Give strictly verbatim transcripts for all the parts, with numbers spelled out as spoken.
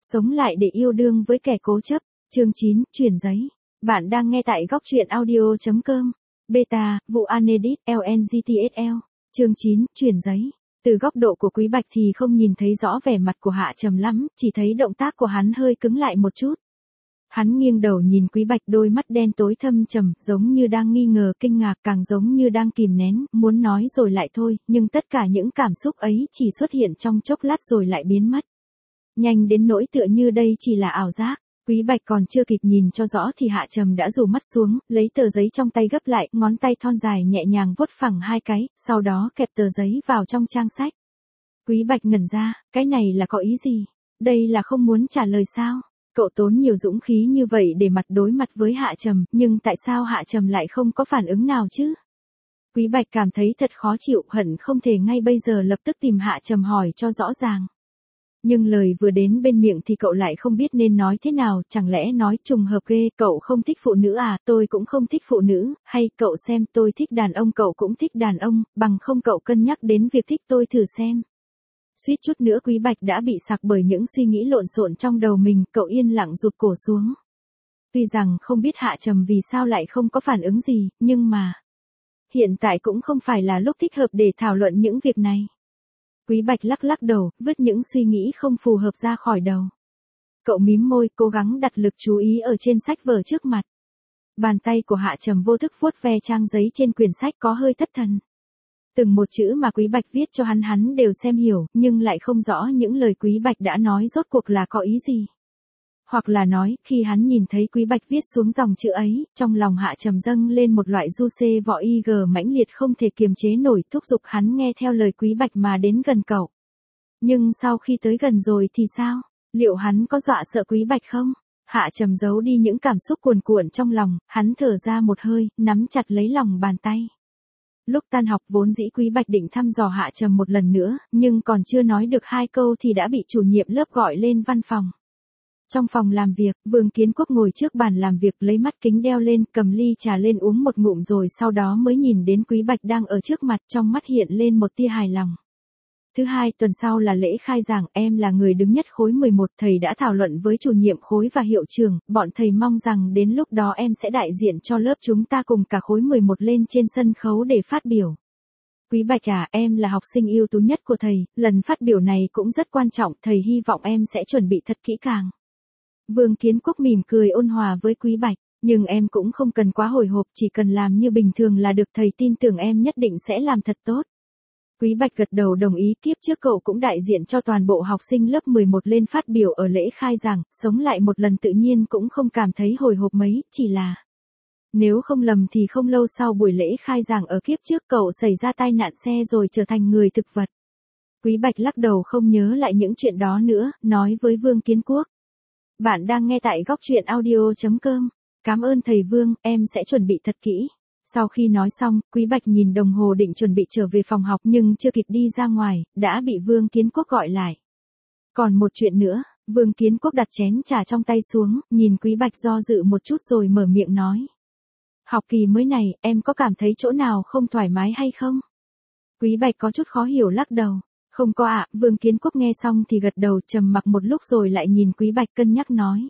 Sống lại để yêu đương với kẻ cố chấp. Chương chín, chuyển giấy. Bạn đang nghe tại góc truyện audio chấm com. Beta, vụ Anedit, lờ en giê tê ét lờ. Chương chín, chuyển giấy. Từ góc độ của Quý Bạch thì không nhìn thấy rõ vẻ mặt của Hạ Trầm lắm, chỉ thấy động tác của hắn hơi cứng lại một chút. Hắn nghiêng đầu nhìn Quý Bạch, đôi mắt đen tối thâm trầm, giống như đang nghi ngờ, kinh ngạc, càng giống như đang kìm nén, muốn nói rồi lại thôi, nhưng tất cả những cảm xúc ấy chỉ xuất hiện trong chốc lát rồi lại biến mất. Nhanh đến nỗi tựa như đây chỉ là ảo giác. Quý Bạch còn chưa kịp nhìn cho rõ thì Hạ Trầm đã rủ mắt xuống, lấy tờ giấy trong tay gấp lại, ngón tay thon dài nhẹ nhàng vuốt phẳng hai cái, sau đó kẹp tờ giấy vào trong trang sách. Quý Bạch ngẩn ra, cái này là có ý gì? Đây là không muốn trả lời sao? Cậu tốn nhiều dũng khí như vậy để mặt đối mặt với Hạ Trầm, nhưng tại sao Hạ Trầm lại không có phản ứng nào chứ? Quý Bạch cảm thấy thật khó chịu, hận không thể ngay bây giờ lập tức tìm Hạ Trầm hỏi cho rõ ràng. Nhưng lời vừa đến bên miệng thì cậu lại không biết nên nói thế nào, chẳng lẽ nói trùng hợp ghê, cậu không thích phụ nữ à, tôi cũng không thích phụ nữ, hay cậu xem tôi thích đàn ông cậu cũng thích đàn ông, bằng không cậu cân nhắc đến việc thích tôi thử xem. Suýt chút nữa Quý Bạch đã bị sặc bởi những suy nghĩ lộn xộn trong đầu mình, cậu yên lặng rụt cổ xuống. Tuy rằng không biết Hạ Trầm vì sao lại không có phản ứng gì, nhưng mà hiện tại cũng không phải là lúc thích hợp để thảo luận những việc này. Quý Bạch lắc lắc đầu, vứt những suy nghĩ không phù hợp ra khỏi đầu. Cậu mím môi, cố gắng đặt lực chú ý ở trên sách vở trước mặt. Bàn tay của Hạ Trầm vô thức vuốt ve trang giấy trên quyển sách có hơi thất thần. Từng một chữ mà Quý Bạch viết cho hắn hắn đều xem hiểu, nhưng lại không rõ những lời Quý Bạch đã nói rốt cuộc là có ý gì. Hoặc là nói, khi hắn nhìn thấy Quý Bạch viết xuống dòng chữ ấy, trong lòng Hạ Trầm dâng lên một loại du xê vọ y gờ mãnh liệt không thể kiềm chế nổi, thúc giục hắn nghe theo lời Quý Bạch mà đến gần cậu. Nhưng sau khi tới gần rồi thì sao? Liệu hắn có dọa sợ Quý Bạch không? Hạ Trầm giấu đi những cảm xúc cuồn cuộn trong lòng, hắn thở ra một hơi, nắm chặt lấy lòng bàn tay. Lúc tan học vốn dĩ Quý Bạch định thăm dò Hạ Trầm một lần nữa, nhưng còn chưa nói được hai câu thì đã bị chủ nhiệm lớp gọi lên văn phòng. Trong phòng làm việc, Vương Kiến Quốc ngồi trước bàn làm việc lấy mắt kính đeo lên, cầm ly trà lên uống một ngụm rồi sau đó mới nhìn đến Quý Bạch đang ở trước mặt, trong mắt hiện lên một tia hài lòng. Thứ hai tuần sau là lễ khai giảng, em là người đứng nhất khối mười một, thầy đã thảo luận với chủ nhiệm khối và hiệu trưởng, bọn thầy mong rằng đến lúc đó em sẽ đại diện cho lớp chúng ta cùng cả khối mười một lên trên sân khấu để phát biểu. Quý Bạch à, em là học sinh ưu tú nhất của thầy, lần phát biểu này cũng rất quan trọng, thầy hy vọng em sẽ chuẩn bị thật kỹ càng. Vương Kiến Quốc mỉm cười ôn hòa với Quý Bạch, nhưng em cũng không cần quá hồi hộp, chỉ cần làm như bình thường là được, thầy tin tưởng em nhất định sẽ làm thật tốt. Quý Bạch gật đầu đồng ý, kiếp trước cậu cũng đại diện cho toàn bộ học sinh lớp mười một lên phát biểu ở lễ khai giảng, sống lại một lần tự nhiên cũng không cảm thấy hồi hộp mấy, chỉ là nếu không lầm thì không lâu sau buổi lễ khai giảng ở kiếp trước cậu xảy ra tai nạn xe rồi trở thành người thực vật. Quý Bạch lắc đầu không nhớ lại những chuyện đó nữa, nói với Vương Kiến Quốc. Bạn đang nghe tại góc truyện audio chấm com. Cảm ơn thầy Vương, em sẽ chuẩn bị thật kỹ. Sau khi nói xong, Quý Bạch nhìn đồng hồ định chuẩn bị trở về phòng học nhưng chưa kịp đi ra ngoài, đã bị Vương Kiến Quốc gọi lại. Còn một chuyện nữa, Vương Kiến Quốc đặt chén trà trong tay xuống, nhìn Quý Bạch do dự một chút rồi mở miệng nói. Học kỳ mới này, em có cảm thấy chỗ nào không thoải mái hay không? Quý Bạch có chút khó hiểu lắc đầu. Không có ạ, Vương Kiến Quốc nghe xong thì gật đầu, trầm mặc một lúc rồi lại nhìn Quý Bạch cân nhắc nói.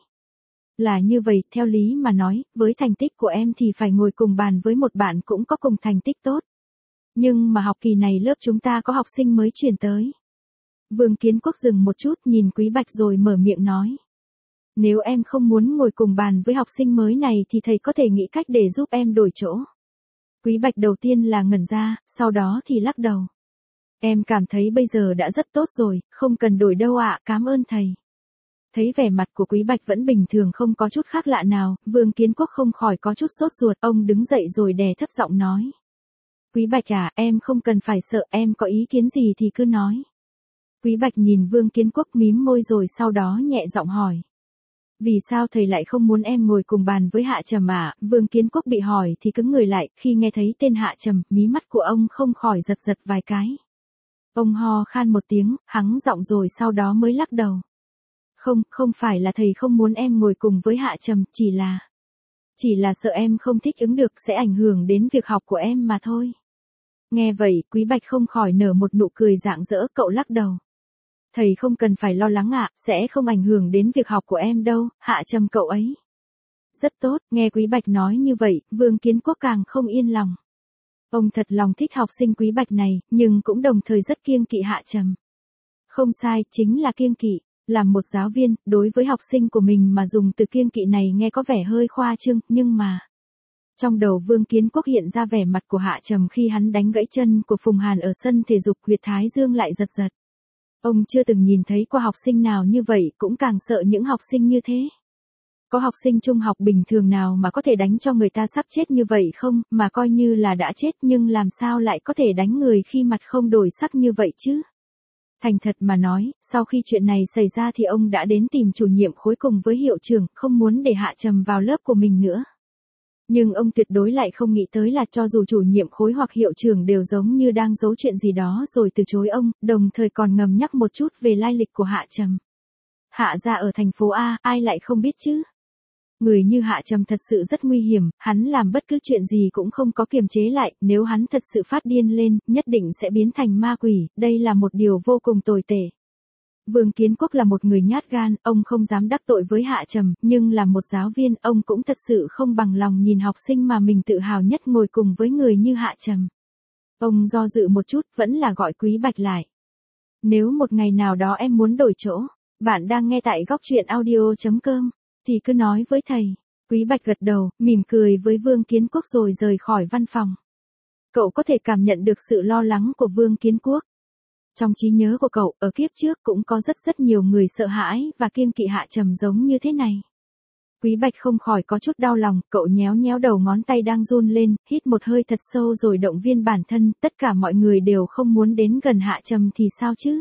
Là như vậy, theo lý mà nói, với thành tích của em thì phải ngồi cùng bàn với một bạn cũng có cùng thành tích tốt. Nhưng mà học kỳ này lớp chúng ta có học sinh mới chuyển tới. Vương Kiến Quốc dừng một chút nhìn Quý Bạch rồi mở miệng nói. Nếu em không muốn ngồi cùng bàn với học sinh mới này thì thầy có thể nghĩ cách để giúp em đổi chỗ. Quý Bạch đầu tiên là ngẩn ra, sau đó thì lắc đầu. Em cảm thấy bây giờ đã rất tốt rồi, không cần đổi đâu ạ, cảm ơn thầy. Thấy vẻ mặt của Quý Bạch vẫn bình thường không có chút khác lạ nào, Vương Kiến Quốc không khỏi có chút sốt ruột, ông đứng dậy rồi đè thấp giọng nói. Quý Bạch à, em không cần phải sợ, em có ý kiến gì thì cứ nói. Quý Bạch nhìn Vương Kiến Quốc mím môi rồi sau đó nhẹ giọng hỏi. Vì sao thầy lại không muốn em ngồi cùng bàn với Hạ Trầm à? Vương Kiến Quốc bị hỏi thì cứng người lại, khi nghe thấy tên Hạ Trầm, mí mắt của ông không khỏi giật giật vài cái. Ông ho khan một tiếng, hắng giọng rồi sau đó mới lắc đầu. Không, không phải là thầy không muốn em ngồi cùng với Hạ Trầm, chỉ là... Chỉ là sợ em không thích ứng được sẽ ảnh hưởng đến việc học của em mà thôi. Nghe vậy, Quý Bạch không khỏi nở một nụ cười rạng rỡ, cậu lắc đầu. Thầy không cần phải lo lắng ạ, sẽ không ảnh hưởng đến việc học của em đâu, Hạ Trầm cậu ấy. Rất tốt, nghe Quý Bạch nói như vậy, Vương Kiến Quốc càng không yên lòng. Ông thật lòng thích học sinh Quý Bạch này, nhưng cũng đồng thời rất kiêng kỵ Hạ Trầm. Không sai, chính là kiêng kỵ. Làm một giáo viên, đối với học sinh của mình mà dùng từ kiêng kỵ này nghe có vẻ hơi khoa trương, nhưng mà... Trong đầu Vương Kiến Quốc hiện ra vẻ mặt của Hạ Trầm khi hắn đánh gãy chân của Phùng Hàn ở sân thể dục, huyệt thái dương lại giật giật. Ông chưa từng nhìn thấy qua học sinh nào như vậy, cũng càng sợ những học sinh như thế. Có học sinh trung học bình thường nào mà có thể đánh cho người ta sắp chết như vậy không, mà coi như là đã chết nhưng làm sao lại có thể đánh người khi mặt không đổi sắc như vậy chứ? Thành thật mà nói, sau khi chuyện này xảy ra thì ông đã đến tìm chủ nhiệm khối cùng với hiệu trưởng, không muốn để Hạ Trầm vào lớp của mình nữa. Nhưng ông tuyệt đối lại không nghĩ tới là cho dù chủ nhiệm khối hoặc hiệu trưởng đều giống như đang giấu chuyện gì đó rồi từ chối ông, đồng thời còn ngầm nhắc một chút về lai lịch của Hạ Trầm. Hạ gia ở thành phố A, ai lại không biết chứ? Người như Hạ Trầm thật sự rất nguy hiểm, hắn làm bất cứ chuyện gì cũng không có kiềm chế lại, nếu hắn thật sự phát điên lên, nhất định sẽ biến thành ma quỷ, đây là một điều vô cùng tồi tệ. Vương Kiến Quốc là một người nhát gan, ông không dám đắc tội với Hạ Trầm, nhưng là một giáo viên, ông cũng thật sự không bằng lòng nhìn học sinh mà mình tự hào nhất ngồi cùng với người như Hạ Trầm. Ông do dự một chút, vẫn là gọi Quý Bạch lại. Nếu một ngày nào đó em muốn đổi chỗ, bạn đang nghe tại góc truyện audio chấm com, thì cứ nói với thầy. Quý Bạch gật đầu, mỉm cười với Vương Kiến Quốc rồi rời khỏi văn phòng. Cậu có thể cảm nhận được sự lo lắng của Vương Kiến Quốc. Trong trí nhớ của cậu, ở kiếp trước cũng có rất rất nhiều người sợ hãi và kiêng kỵ Hạ Trầm giống như thế này. Quý Bạch không khỏi có chút đau lòng, cậu nhéo nhéo đầu ngón tay đang run lên, hít một hơi thật sâu rồi động viên bản thân, tất cả mọi người đều không muốn đến gần Hạ Trầm thì sao chứ?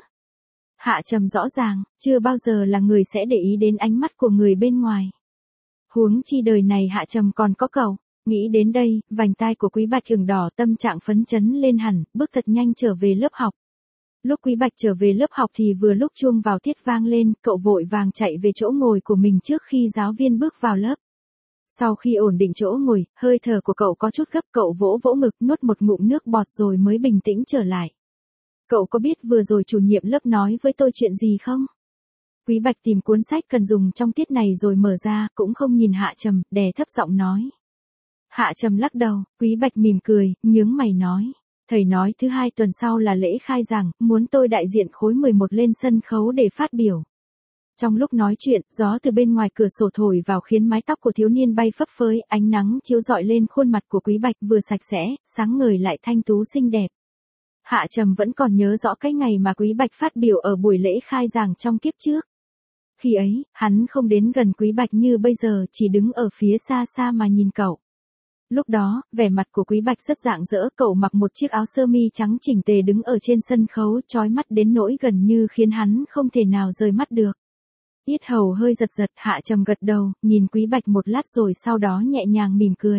Hạ Trầm rõ ràng, chưa bao giờ là người sẽ để ý đến ánh mắt của người bên ngoài. Huống chi đời này Hạ Trầm còn có cậu. Nghĩ đến đây, vành tai của Quý Bạch ửng đỏ, tâm trạng phấn chấn lên hẳn, bước thật nhanh trở về lớp học. Lúc Quý Bạch trở về lớp học thì vừa lúc chuông vào tiết vang lên, cậu vội vàng chạy về chỗ ngồi của mình trước khi giáo viên bước vào lớp. Sau khi ổn định chỗ ngồi, hơi thở của cậu có chút gấp, cậu vỗ vỗ ngực, nuốt một ngụm nước bọt rồi mới bình tĩnh trở lại. Cậu có biết vừa rồi chủ nhiệm lớp nói với tôi chuyện gì không? Quý Bạch tìm cuốn sách cần dùng trong tiết này rồi mở ra, cũng không nhìn Hạ Trầm, đè thấp giọng nói. Hạ Trầm lắc đầu, Quý Bạch mỉm cười, nhướng mày nói. Thầy nói thứ hai tuần sau là lễ khai giảng, muốn tôi đại diện khối mười một lên sân khấu để phát biểu. Trong lúc nói chuyện, gió từ bên ngoài cửa sổ thổi vào khiến mái tóc của thiếu niên bay phấp phới, ánh nắng chiếu rọi lên khuôn mặt của Quý Bạch vừa sạch sẽ, sáng ngời lại thanh tú xinh đẹp. Hạ Trầm vẫn còn nhớ rõ cái ngày mà Quý Bạch phát biểu ở buổi lễ khai giảng trong kiếp trước. Khi ấy, hắn không đến gần Quý Bạch như bây giờ, chỉ đứng ở phía xa xa mà nhìn cậu. Lúc đó, vẻ mặt của Quý Bạch rất rạng rỡ, cậu mặc một chiếc áo sơ mi trắng chỉnh tề đứng ở trên sân khấu, chói mắt đến nỗi gần như khiến hắn không thể nào rời mắt được. Yết hầu hơi giật giật, Hạ Trầm gật đầu, nhìn Quý Bạch một lát rồi sau đó nhẹ nhàng mỉm cười.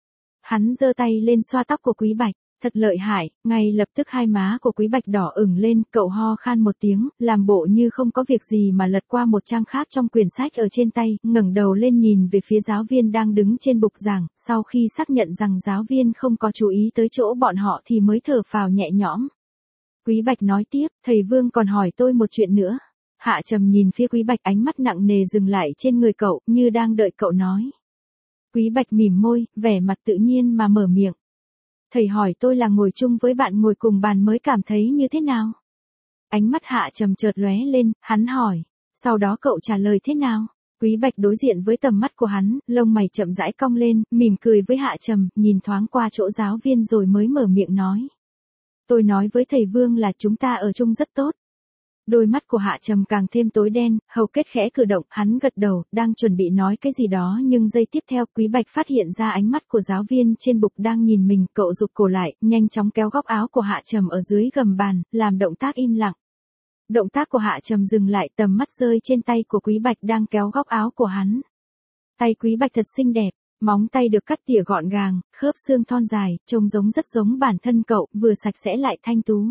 Hắn giơ tay lên xoa tóc của Quý Bạch, thật lợi hại, ngay lập tức hai má của Quý Bạch đỏ ửng lên, cậu ho khan một tiếng, làm bộ như không có việc gì mà lật qua một trang khác trong quyển sách ở trên tay, ngẩng đầu lên nhìn về phía giáo viên đang đứng trên bục giảng, sau khi xác nhận rằng giáo viên không có chú ý tới chỗ bọn họ thì mới thở phào nhẹ nhõm. Quý Bạch nói tiếp, thầy Vương còn hỏi tôi một chuyện nữa. Hạ Trầm nhìn phía Quý Bạch, ánh mắt nặng nề dừng lại trên người cậu, như đang đợi cậu nói. Quý Bạch mỉm môi, vẻ mặt tự nhiên mà mở miệng. Thầy hỏi tôi là ngồi chung với bạn ngồi cùng bàn mới cảm thấy như thế nào? Ánh mắt Hạ Trầm chợt lóe lên, hắn hỏi. Sau đó cậu trả lời thế nào? Quý Bạch đối diện với tầm mắt của hắn, lông mày chậm rãi cong lên, mỉm cười với Hạ Trầm, nhìn thoáng qua chỗ giáo viên rồi mới mở miệng nói. Tôi nói với thầy Vương là chúng ta ở chung rất tốt. Đôi mắt của Hạ Trầm càng thêm tối đen, hầu kết khẽ cử động, hắn gật đầu, đang chuẩn bị nói cái gì đó nhưng giây tiếp theo Quý Bạch phát hiện ra ánh mắt của giáo viên trên bục đang nhìn mình, cậu rụt cổ lại, nhanh chóng kéo góc áo của Hạ Trầm ở dưới gầm bàn, làm động tác im lặng. Động tác của Hạ Trầm dừng lại, tầm mắt rơi trên tay của Quý Bạch đang kéo góc áo của hắn. Tay Quý Bạch thật xinh đẹp, móng tay được cắt tỉa gọn gàng, khớp xương thon dài, trông giống rất giống bản thân cậu, vừa sạch sẽ lại thanh tú.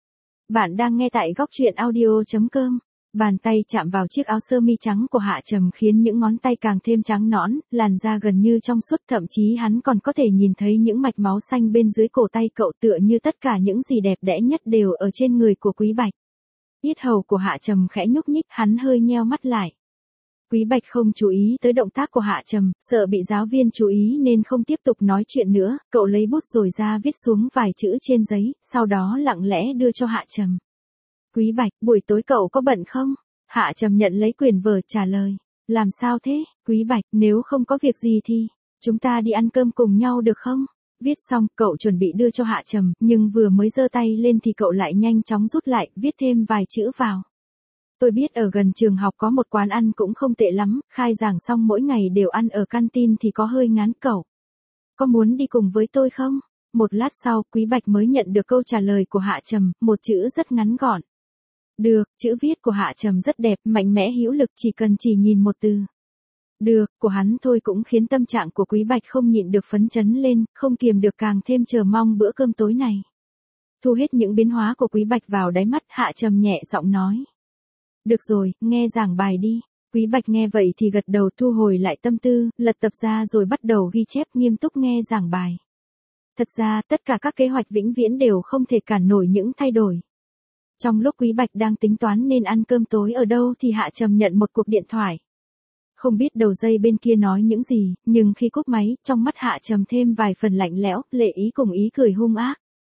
Bạn đang nghe tại góc truyện audio chấm com. Bàn tay chạm vào chiếc áo sơ mi trắng của Hạ Trầm khiến những ngón tay càng thêm trắng nõn, làn da gần như trong suốt, thậm chí hắn còn có thể nhìn thấy những mạch máu xanh bên dưới cổ tay cậu, tựa như tất cả những gì đẹp đẽ nhất đều ở trên người của Quý Bạch. Yết hầu của Hạ Trầm khẽ nhúc nhích, hắn hơi nheo mắt lại. Quý Bạch không chú ý tới động tác của Hạ Trầm, sợ bị giáo viên chú ý nên không tiếp tục nói chuyện nữa, cậu lấy bút rồi ra viết xuống vài chữ trên giấy, sau đó lặng lẽ đưa cho Hạ Trầm. Quý Bạch, buổi tối cậu có bận không? Hạ Trầm nhận lấy quyển vở trả lời. Làm sao thế, Quý Bạch, nếu không có việc gì thì, chúng ta đi ăn cơm cùng nhau được không? Viết xong, cậu chuẩn bị đưa cho Hạ Trầm, nhưng vừa mới giơ tay lên thì cậu lại nhanh chóng rút lại, viết thêm vài chữ vào. Tôi biết ở gần trường học có một quán ăn cũng không tệ lắm, khai giảng xong mỗi ngày đều ăn ở canteen thì có hơi ngán cậu. Có muốn đi cùng với tôi không? Một lát sau, Quý Bạch mới nhận được câu trả lời của Hạ Trầm, một chữ rất ngắn gọn. Được, chữ viết của Hạ Trầm rất đẹp, mạnh mẽ hữu lực, chỉ cần chỉ nhìn một từ. Được, của hắn thôi cũng khiến tâm trạng của Quý Bạch không nhịn được phấn chấn lên, không kiềm được càng thêm chờ mong bữa cơm tối này. Thu hết những biến hóa của Quý Bạch vào đáy mắt, Hạ Trầm nhẹ giọng nói. Được rồi, nghe giảng bài đi. Quý Bạch nghe vậy thì gật đầu, thu hồi lại tâm tư, lật tập ra rồi bắt đầu ghi chép, nghiêm túc nghe giảng bài. Thật ra, tất cả các kế hoạch vĩnh viễn đều không thể cản nổi những thay đổi. Trong lúc Quý Bạch đang tính toán nên ăn cơm tối ở đâu thì Hạ Trầm nhận một cuộc điện thoại. Không biết đầu dây bên kia nói những gì, nhưng khi cúp máy, trong mắt Hạ Trầm thêm vài phần lạnh lẽo, lệ ý cùng ý cười hung ác.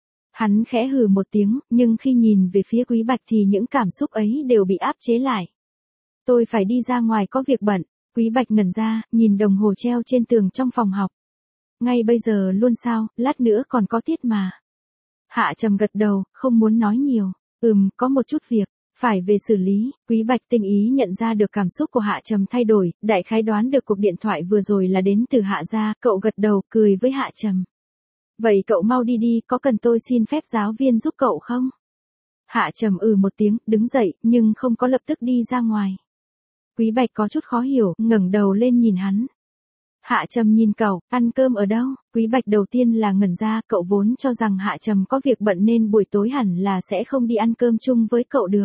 Hắn khẽ hừ một tiếng, nhưng khi nhìn về phía Quý Bạch thì những cảm xúc ấy đều bị áp chế lại. Tôi phải đi ra ngoài có việc bận. Quý Bạch ngẩn ra, nhìn đồng hồ treo trên tường trong phòng học. Ngay bây giờ luôn sao, lát nữa còn có tiết mà. Hạ Trầm gật đầu, không muốn nói nhiều. Ừm, có một chút việc, phải về xử lý. Quý Bạch tinh ý nhận ra được cảm xúc của Hạ Trầm thay đổi, đại khái đoán được cuộc điện thoại vừa rồi là đến từ Hạ gia, cậu gật đầu, cười với Hạ Trầm. Vậy cậu mau đi đi, có cần tôi xin phép giáo viên giúp cậu không? Hạ Trầm ừ một tiếng, đứng dậy, nhưng không có lập tức đi ra ngoài. Quý Bạch có chút khó hiểu, ngẩng đầu lên nhìn hắn. Hạ Trầm nhìn cậu, ăn cơm ở đâu? Quý Bạch đầu tiên là ngẩn ra, cậu vốn cho rằng Hạ Trầm có việc bận nên buổi tối hẳn là sẽ không đi ăn cơm chung với cậu được.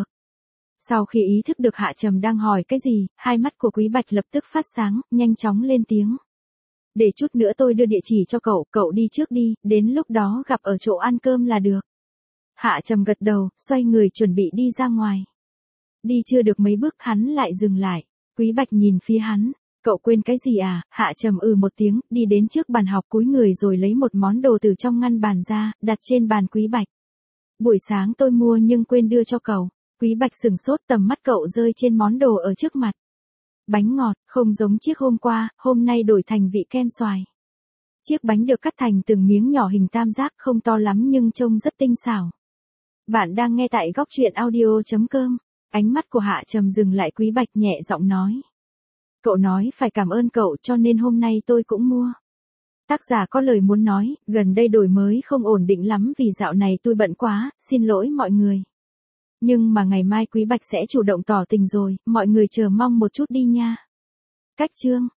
Sau khi ý thức được Hạ Trầm đang hỏi cái gì, hai mắt của Quý Bạch lập tức phát sáng, nhanh chóng lên tiếng. Để chút nữa tôi đưa địa chỉ cho cậu, cậu đi trước đi, đến lúc đó gặp ở chỗ ăn cơm là được. Hạ Trầm gật đầu, xoay người chuẩn bị đi ra ngoài. Đi chưa được mấy bước hắn lại dừng lại. Quý Bạch nhìn phía hắn. Cậu quên cái gì à? Hạ Trầm ừ một tiếng, đi đến trước bàn học, cúi người rồi lấy một món đồ từ trong ngăn bàn ra, đặt trên bàn Quý Bạch. Buổi sáng tôi mua nhưng quên đưa cho cậu. Quý Bạch sừng sốt, tầm mắt cậu rơi trên món đồ ở trước mặt. Bánh ngọt, không giống chiếc hôm qua, hôm nay đổi thành vị kem xoài. Chiếc bánh được cắt thành từng miếng nhỏ hình tam giác, không to lắm nhưng trông rất tinh xảo. Bạn đang nghe tại góc truyện audio chấm com. Ánh mắt của Hạ Trầm dừng lại, Quý Bạch nhẹ giọng nói. Cậu nói phải cảm ơn cậu cho nên hôm nay tôi cũng mua. Tác giả có lời muốn nói, gần đây đổi mới không ổn định lắm vì dạo này tôi bận quá, xin lỗi mọi người. Nhưng mà ngày mai Quý Bạch sẽ chủ động tỏ tình rồi, mọi người chờ mong một chút đi nha. Cách chương